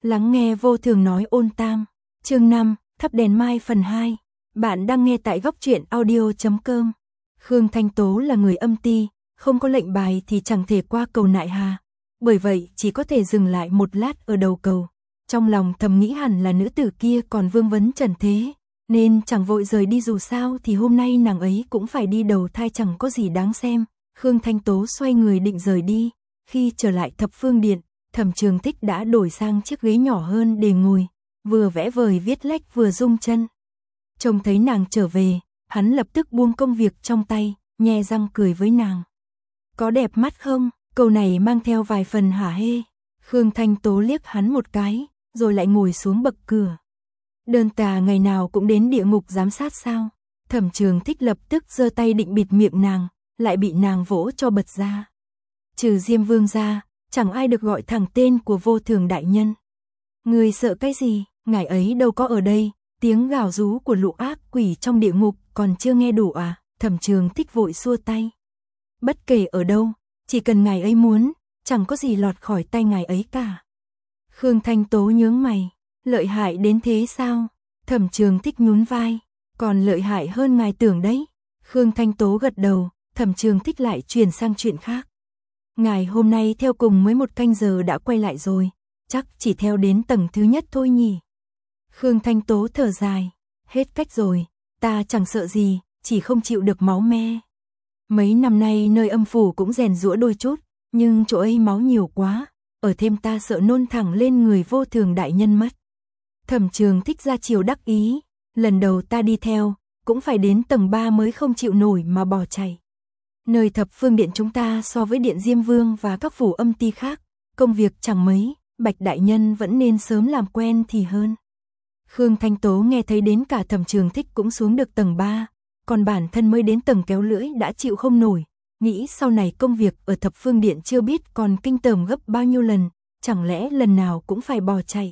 Lắng nghe vô thường nói ôn tam. Chương 5, thắp đèn mai phần 2. Bạn đang nghe tại góc truyện audio.com. Khương Thanh Tố là người âm ti, không có lệnh bài thì chẳng thể qua cầu Nại Hà. Bởi vậy chỉ có thể dừng lại một lát ở đầu cầu. Trong lòng thầm nghĩ hẳn là nữ tử kia còn vương vấn trần thế, nên chẳng vội rời đi, dù sao thì hôm nay nàng ấy cũng phải đi đầu thai, chẳng có gì đáng xem. Khương Thanh Tố xoay người định rời đi, khi trở lại Thập Phương Điện, Thẩm Trường Thích đã đổi sang chiếc ghế nhỏ hơn để ngồi, vừa vẽ vời viết lách vừa rung chân. Trông thấy nàng trở về, hắn lập tức buông công việc trong tay, nhe răng cười với nàng. Có đẹp mắt không? Câu này mang theo vài phần hả hê. Khương Thanh Tố liếc hắn một cái, rồi lại ngồi xuống bậc cửa. Đơn tà ngày nào cũng đến địa ngục giám sát sao? Thẩm Trường Thích lập tức giơ tay định bịt miệng nàng, lại bị nàng vỗ cho bật ra. Trừ Diêm Vương ra, chẳng ai được gọi thẳng tên của vô thường đại nhân. Người sợ cái gì, ngài ấy đâu có ở đây, tiếng gào rú của lũ ác quỷ trong địa ngục còn chưa nghe đủ à? Thẩm Trường Thích vội xua tay. Bất kể ở đâu, chỉ cần ngài ấy muốn, chẳng có gì lọt khỏi tay ngài ấy cả. Khương Thanh Tố nhướng mày, lợi hại đến thế sao? Thẩm Trường Thích nhún vai, còn lợi hại hơn ngài tưởng đấy. Khương Thanh Tố gật đầu, Thẩm Trường Thích lại chuyển sang chuyện khác. Ngài hôm nay theo cùng mới một canh giờ đã quay lại rồi, chắc chỉ theo đến tầng thứ nhất thôi nhỉ. Khương Thanh Tố thở dài, hết cách rồi, ta chẳng sợ gì, chỉ không chịu được máu me. Mấy năm nay nơi âm phủ cũng rèn giũa đôi chút, nhưng chỗ ấy máu nhiều quá, ở thêm ta sợ nôn thẳng lên người vô thường đại nhân mất. Thẩm Trường Thích ra chiều đắc ý, lần đầu ta đi theo, cũng phải đến tầng 3 mới không chịu nổi mà bỏ chạy. Nơi Thập Phương Điện chúng ta so với Điện Diêm Vương và các phủ âm ti khác, công việc chẳng mấy, Bạch đại nhân vẫn nên sớm làm quen thì hơn. Khương Thanh Tố nghe thấy đến cả Thẩm Trường Thích cũng xuống được tầng 3, còn bản thân mới đến tầng kéo lưỡi đã chịu không nổi, nghĩ sau này công việc ở Thập Phương Điện chưa biết còn kinh tởm gấp bao nhiêu lần, chẳng lẽ lần nào cũng phải bỏ chạy.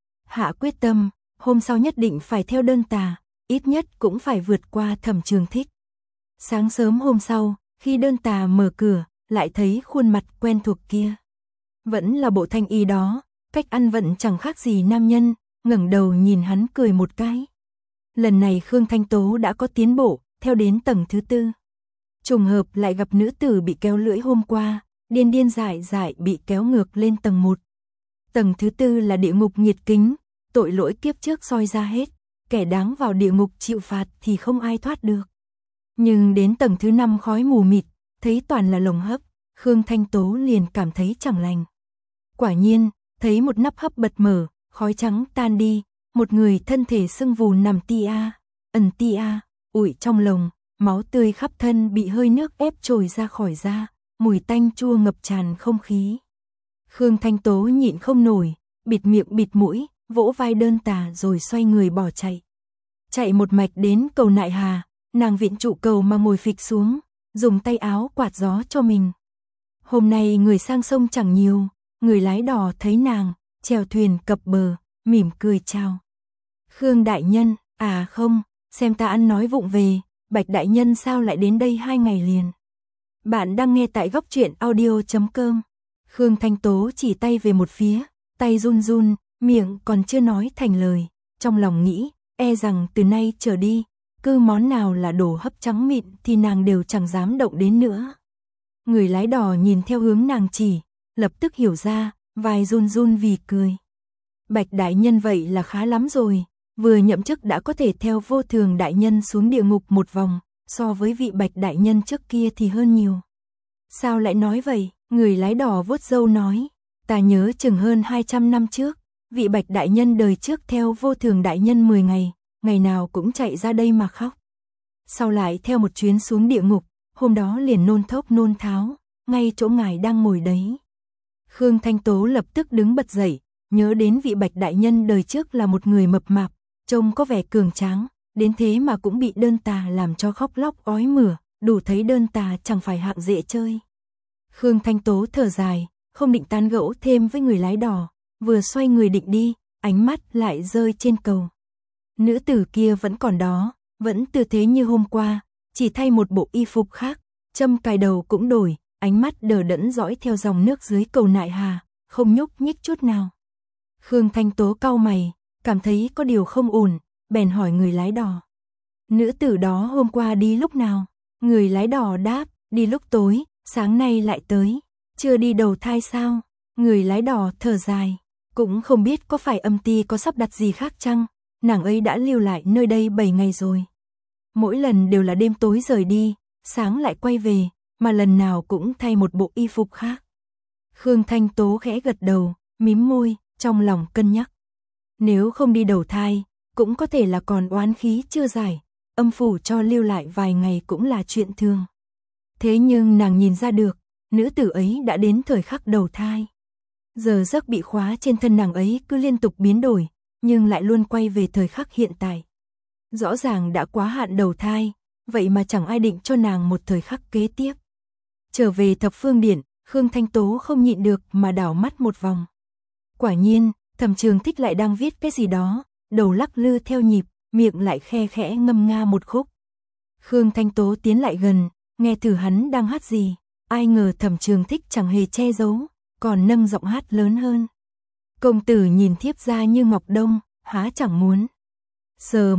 Hạ quyết tâm, hôm sau nhất định phải theo đơn tà, ít nhất cũng phải vượt qua Thẩm Trường Thích. Sáng sớm hôm sau, khi đơn tà mở cửa, lại thấy khuôn mặt quen thuộc kia. Vẫn là bộ thanh y đó, cách ăn vận chẳng khác gì nam nhân, ngẩng đầu nhìn hắn cười một cái. Lần này Khương Thanh Tố đã có tiến bộ, theo đến tầng thứ 4. Trùng hợp lại gặp nữ tử bị kéo lưỡi hôm qua, điên điên dại dại bị kéo ngược lên tầng 1. Tầng thứ 4 là địa ngục nhiệt kính, tội lỗi kiếp trước soi ra hết, kẻ đáng vào địa ngục chịu phạt thì không ai thoát được. Nhưng đến tầng thứ 5 khói mù mịt, thấy toàn là lồng hấp, Khương Thanh Tố liền cảm thấy chẳng lành. Quả nhiên, thấy một nắp hấp bật mở, khói trắng tan đi, một người thân thể sưng vù nằm ủi trong lồng, máu tươi khắp thân bị hơi nước ép trồi ra khỏi da, mùi tanh chua ngập tràn không khí. Khương Thanh Tố nhịn không nổi, bịt miệng bịt mũi, vỗ vai đơn tà rồi xoay người bỏ chạy. Chạy một mạch đến cầu Nại Hà, nàng viện trụ cầu mà ngồi phịch xuống, dùng tay áo quạt gió cho mình. Hôm nay người sang sông chẳng nhiều, người lái đò thấy nàng, chèo thuyền cập bờ, mỉm cười chào. Khương đại nhân, à không, xem ta ăn nói vụng về, Bạch đại nhân sao lại đến đây 2 ngày liền. Bạn đang nghe tại góc truyện audio.com. Khương Thanh Tố chỉ tay về một phía, tay run run, miệng còn chưa nói thành lời, trong lòng nghĩ, e rằng từ nay trở đi, cứ món nào là đồ hấp trắng mịn thì nàng đều chẳng dám động đến nữa. Người lái đò nhìn theo hướng nàng chỉ, lập tức hiểu ra, vai run run vì cười. Bạch đại nhân vậy là khá lắm rồi, vừa nhậm chức đã có thể theo vô thường đại nhân xuống địa ngục một vòng, so với vị Bạch đại nhân trước kia thì hơn nhiều. Sao lại nói vậy? Người lái đò vuốt râu nói, ta nhớ chừng hơn 200 năm trước, vị Bạch đại nhân đời trước theo vô thường đại nhân 10 ngày, ngày nào cũng chạy ra đây mà khóc. Sau lại theo một chuyến xuống địa ngục, hôm đó liền nôn thốc nôn tháo, ngay chỗ ngài đang ngồi đấy. Khương Thanh Tố lập tức đứng bật dậy, nhớ đến vị Bạch đại nhân đời trước là một người mập mạp, trông có vẻ cường tráng, đến thế mà cũng bị đơn tà làm cho khóc lóc ói mửa, đủ thấy đơn tà chẳng phải hạng dễ chơi. Khương Thanh Tố thở dài, không định tán gẫu thêm với người lái đò, vừa xoay người định đi, ánh mắt lại rơi trên cầu. Nữ tử kia vẫn còn đó, vẫn tư thế như hôm qua, chỉ thay một bộ y phục khác, châm cài đầu cũng đổi, ánh mắt đờ đẫn dõi theo dòng nước dưới cầu Nại Hà, không nhúc nhích chút nào. Khương Thanh Tố cau mày, cảm thấy có điều không ổn, bèn hỏi người lái đò. Nữ tử đó hôm qua đi lúc nào? Người lái đò đáp, đi lúc tối, sáng nay lại tới. Chưa đi đầu thai sao? Người lái đò thở dài, cũng không biết có phải âm ty có sắp đặt gì khác chăng? Nàng ấy đã lưu lại nơi đây 7 ngày rồi. Mỗi lần đều là đêm tối rời đi, sáng lại quay về, mà lần nào cũng thay một bộ y phục khác. Khương Thanh Tố khẽ gật đầu, mím môi, trong lòng cân nhắc. Nếu không đi đầu thai, cũng có thể là còn oán khí chưa giải, âm phủ cho lưu lại vài ngày cũng là chuyện thường. Thế nhưng nàng nhìn ra được, nữ tử ấy đã đến thời khắc đầu thai. Giờ giấc bị khóa trên thân nàng ấy cứ liên tục biến đổi, nhưng lại luôn quay về thời khắc hiện tại. Rõ ràng đã quá hạn đầu thai, vậy mà chẳng ai định cho nàng một thời khắc kế tiếp. Trở về Thập Phương Điện, Khương Thanh Tố không nhịn được mà đảo mắt một vòng. Quả nhiên, Thẩm Trường Thích lại đang viết cái gì đó, đầu lắc lư theo nhịp, miệng lại khe khẽ ngâm nga một khúc. Khương Thanh Tố tiến lại gần, nghe thử hắn đang hát gì, ai ngờ Thẩm Trường Thích chẳng hề che giấu, còn nâng giọng hát lớn hơn. Công tử nhìn thiếp ra như ngọc đông, há chẳng muốn. Sờ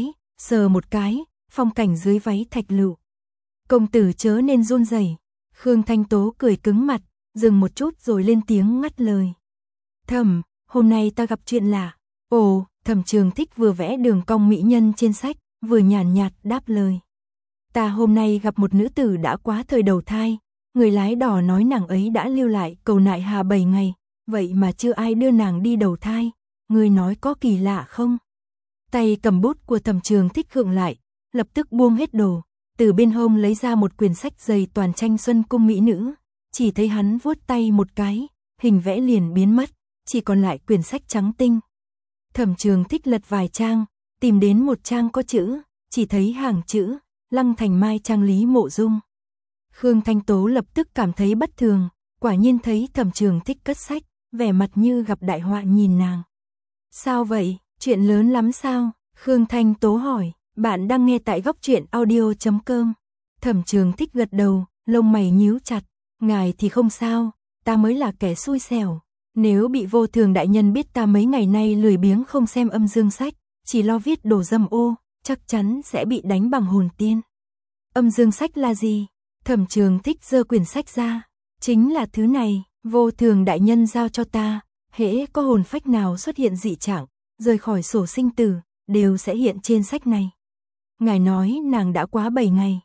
một cái, phong cảnh dưới váy thạch lựu. Công tử chớ nên run rẩy. Khương Thanh Tố cười cứng mặt, dừng một chút rồi lên tiếng ngắt lời. Thẩm, hôm nay ta gặp chuyện lạ. Ồ, Thẩm Trường Thích vừa vẽ đường cong mỹ nhân trên sách, vừa nhàn nhạt đáp lời. Ta hôm nay gặp một nữ tử đã quá thời đầu thai, người lái đò nói nàng ấy đã lưu lại cầu nại hà 7 ngày, vậy mà chưa ai đưa nàng đi đầu thai, ngươi nói có kỳ lạ không? Tay cầm bút của Thẩm Trường Thích khựng lại, lập tức buông hết đồ, từ bên hông lấy ra một quyển sách dày toàn tranh xuân cung mỹ nữ, chỉ thấy hắn vuốt tay một cái, hình vẽ liền biến mất, chỉ còn lại quyển sách trắng tinh. Thẩm Trường Thích lật vài trang, tìm đến một trang có chữ, chỉ thấy hàng chữ, Lăng Thành Mai trang Lý Mộ Dung. Khương Thanh Tố lập tức cảm thấy bất thường, quả nhiên thấy Thẩm Trường Thích cất sách, vẻ mặt như gặp đại họa nhìn nàng. Sao vậy, chuyện lớn lắm sao? Khương Thanh Tố hỏi, bạn đang nghe tại góc truyện audio.com. Thẩm Trường Thích gật đầu, lông mày nhíu chặt, ngài thì không sao, ta mới là kẻ xui xẻo. Nếu bị Vô Thường đại nhân biết ta mấy ngày nay lười biếng không xem âm dương sách, chỉ lo viết đồ dâm ô, chắc chắn sẽ bị đánh bằng hồn tiên. Âm dương sách là gì? Thẩm Trường Thích giơ quyển sách ra, chính là thứ này, Vô Thường đại nhân giao cho ta, hễ có hồn phách nào xuất hiện dị trạng, rời khỏi sổ sinh tử, đều sẽ hiện trên sách này. Ngài nói nàng đã quá 7 ngày,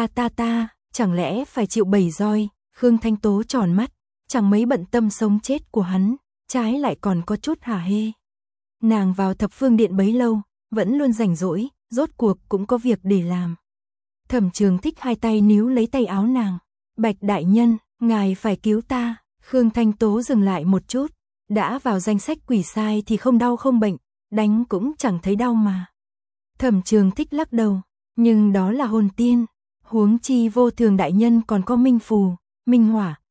ta, chẳng lẽ phải chịu 7 roi? Khương Thanh Tố tròn mắt, chẳng mấy bận tâm sống chết của hắn, trái lại còn có chút hả hê. Nàng vào Thập Phương Điện bấy lâu, vẫn luôn rảnh rỗi, rốt cuộc cũng có việc để làm. Thẩm Trường Thích hai tay níu lấy tay áo nàng, Bạch đại nhân, ngài phải cứu ta. Khương Thanh Tố dừng lại một chút, đã vào danh sách quỷ sai thì không đau không bệnh, đánh cũng chẳng thấy đau mà. Thẩm Trường Thích lắc đầu, nhưng đó là hồn tiên, huống chi Vô Thường đại nhân còn có minh phù, minh hỏa,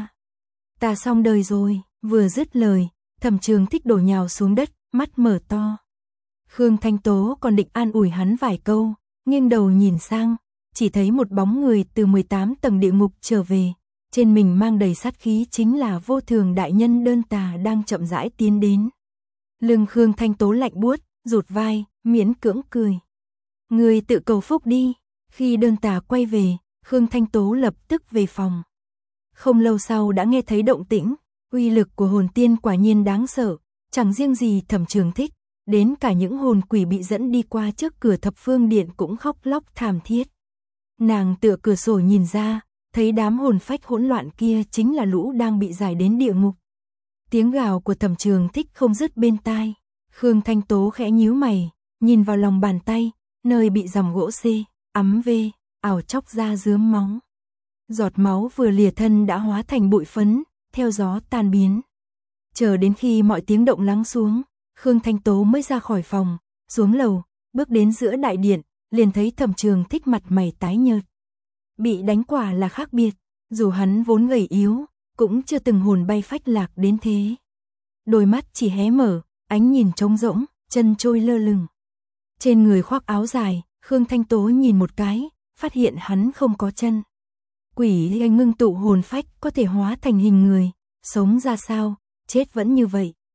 ta xong đời rồi. Vừa dứt lời, Thẩm Trường Thích đổ nhào xuống đất, mắt mở to. Khương Thanh Tố còn định an ủi hắn vài câu, nghiêng đầu nhìn sang, chỉ thấy một bóng người từ 18 tầng địa ngục trở về, trên mình mang đầy sát khí chính là Vô Thường đại nhân đơn tà đang chậm rãi tiến đến. Lưng Khương Thanh Tố lạnh buốt, rụt vai, miễn cưỡng cười. Người tự cầu phúc đi. Khi đơn tà quay về, Khương Thanh Tố lập tức về phòng. Không lâu sau đã nghe thấy động tĩnh, uy lực của hồn tiên quả nhiên đáng sợ, chẳng riêng gì Thẩm Trường Thích, đến cả những hồn quỷ bị dẫn đi qua trước cửa Thập Phương Điện cũng khóc lóc thảm thiết. Nàng tựa cửa sổ nhìn ra, thấy đám hồn phách hỗn loạn kia chính là lũ đang bị giải đến địa ngục. Tiếng gào của Thẩm Trường Thích không dứt bên tai. Khương Thanh Tố khẽ nhíu mày, nhìn vào lòng bàn tay, nơi bị dòng gỗ xê, ấm vê, ảo chóc ra rướm máu. Giọt máu vừa lìa thân đã hóa thành bụi phấn, theo gió tan biến. Chờ đến khi mọi tiếng động lắng xuống, Khương Thanh Tố mới ra khỏi phòng, xuống lầu, bước đến giữa đại điện, liền thấy Thẩm Trường Thích mặt mày tái nhợt. Bị đánh quả là khác biệt, dù hắn vốn gầy yếu, cũng chưa từng hồn bay phách lạc đến thế. Đôi mắt chỉ hé mở, ánh nhìn trống rỗng, chân trôi lơ lửng. Trên người khoác áo dài, Khương Thanh Tố nhìn một cái, phát hiện hắn không có chân. Quỷ anh ngưng tụ hồn phách có thể hóa thành hình người, sống ra sao, chết vẫn như vậy.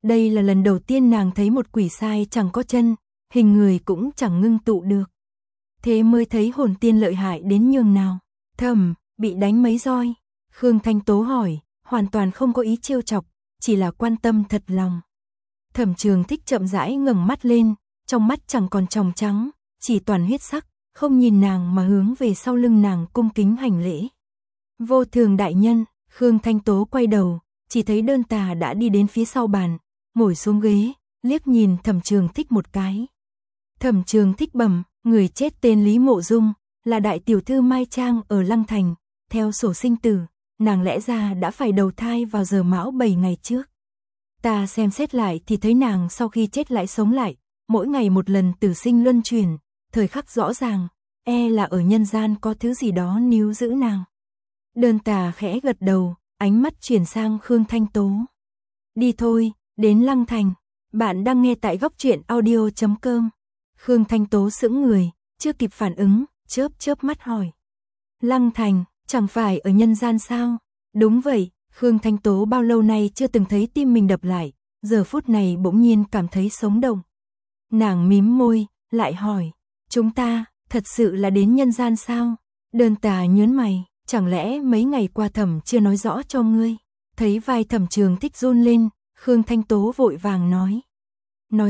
Đây là lần đầu tiên nàng thấy một quỷ sai chẳng có chân, hình người cũng chẳng ngưng tụ được. Thế mới thấy hồn tiên lợi hại đến nhường nào. Thẩm, bị đánh mấy roi? Khương Thanh Tố hỏi, hoàn toàn không có ý trêu chọc, chỉ là quan tâm thật lòng. Thẩm Trường Thích chậm rãi ngẩng mắt lên, trong mắt chẳng còn tròng trắng, chỉ toàn huyết sắc, không nhìn nàng mà hướng về sau lưng nàng cung kính hành lễ. Vô Thường đại nhân. Khương Thanh Tố quay đầu, chỉ thấy Đơn Tà đã đi đến phía sau bàn, ngồi xuống ghế, liếc nhìn Thẩm Trường Thích một cái. Thẩm Trường Thích bẩm, người chết tên Lý Mộ Dung, là đại tiểu thư Mai Trang ở Lăng Thành, theo sổ sinh tử, nàng lẽ ra đã phải đầu thai vào giờ mão 7 ngày trước. Ta xem xét lại thì thấy nàng sau khi chết lại sống lại, mỗi ngày một lần tử sinh luân chuyển, thời khắc rõ ràng, là ở nhân gian có thứ gì đó níu giữ nàng. Đơn Tà khẽ gật đầu, ánh mắt chuyển sang Khương Thanh Tố. Đi thôi, đến Lăng Thành. Bạn đang nghe tại Góc Truyện Audio.com. Khương Thanh Tố sững người, chưa kịp phản ứng, chớp mắt hỏi. Lăng Thành, chẳng phải ở nhân gian sao? Đúng vậy, Khương Thanh Tố bao lâu nay chưa từng thấy tim mình đập lại, giờ phút này bỗng nhiên cảm thấy sống động. Nàng mím môi, lại hỏi, chúng ta, thật sự là đến nhân gian sao? Đơn Tà nhớn mày. Chẳng lẽ mấy ngày qua Thẩm chưa nói rõ cho ngươi? Thấy vai Thẩm Trường Thích run lên, Khương Thanh Tố vội vàng nói. Nói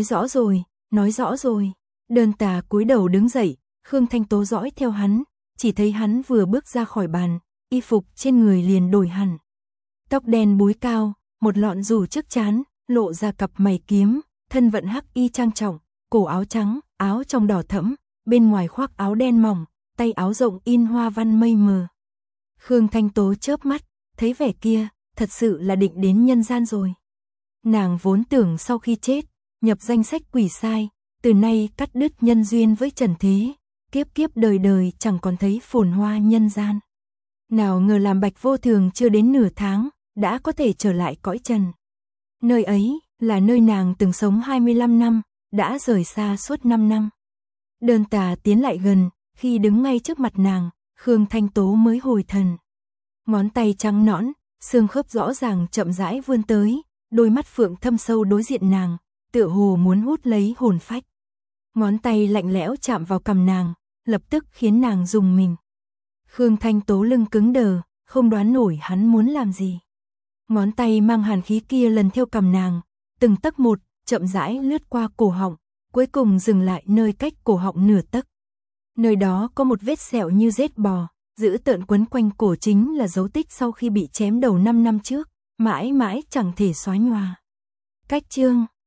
rõ rồi. Đơn Tà cúi đầu đứng dậy, Khương Thanh Tố dõi theo hắn, chỉ thấy hắn vừa bước ra khỏi bàn, y phục trên người liền đổi hẳn. Tóc đen búi cao, một lọn rủ trước trán, lộ ra cặp mày kiếm, thân vận hắc y trang trọng, cổ áo trắng, áo trong đỏ thẫm, bên ngoài khoác áo đen mỏng, tay áo rộng in hoa văn mây mờ. Khương Thanh Tố chớp mắt, thấy vẻ kia, thật sự là định đến nhân gian rồi. Nàng vốn tưởng sau khi chết, nhập danh sách quỷ sai, từ nay cắt đứt nhân duyên với trần thế, kiếp đời đời chẳng còn thấy phồn hoa nhân gian. Nào ngờ làm Bạch Vô Thường chưa đến nửa tháng, đã có thể trở lại cõi trần. Nơi ấy, là nơi nàng từng sống 25 năm, đã rời xa suốt 5 năm. Đơn Tà tiến lại gần, khi đứng ngay trước mặt nàng, Khương Thanh Tố mới hồi thần. Ngón tay trắng nõn, xương khớp rõ ràng chậm rãi vươn tới, đôi mắt phượng thâm sâu đối diện nàng, tựa hồ muốn hút lấy hồn phách. Ngón tay lạnh lẽo chạm vào cằm nàng, lập tức khiến nàng rùng mình. Khương Thanh Tố lưng cứng đờ, không đoán nổi hắn muốn làm gì. Ngón tay mang hàn khí kia lần theo cằm nàng, từng tấc một, chậm rãi lướt qua cổ họng, cuối cùng dừng lại nơi cách cổ họng nửa tấc. Nơi đó có một vết sẹo như rết bò, dữ tợn quấn quanh cổ, chính là dấu tích sau khi bị chém đầu 5 năm trước, mãi mãi chẳng thể xóa nhòa. Cách chương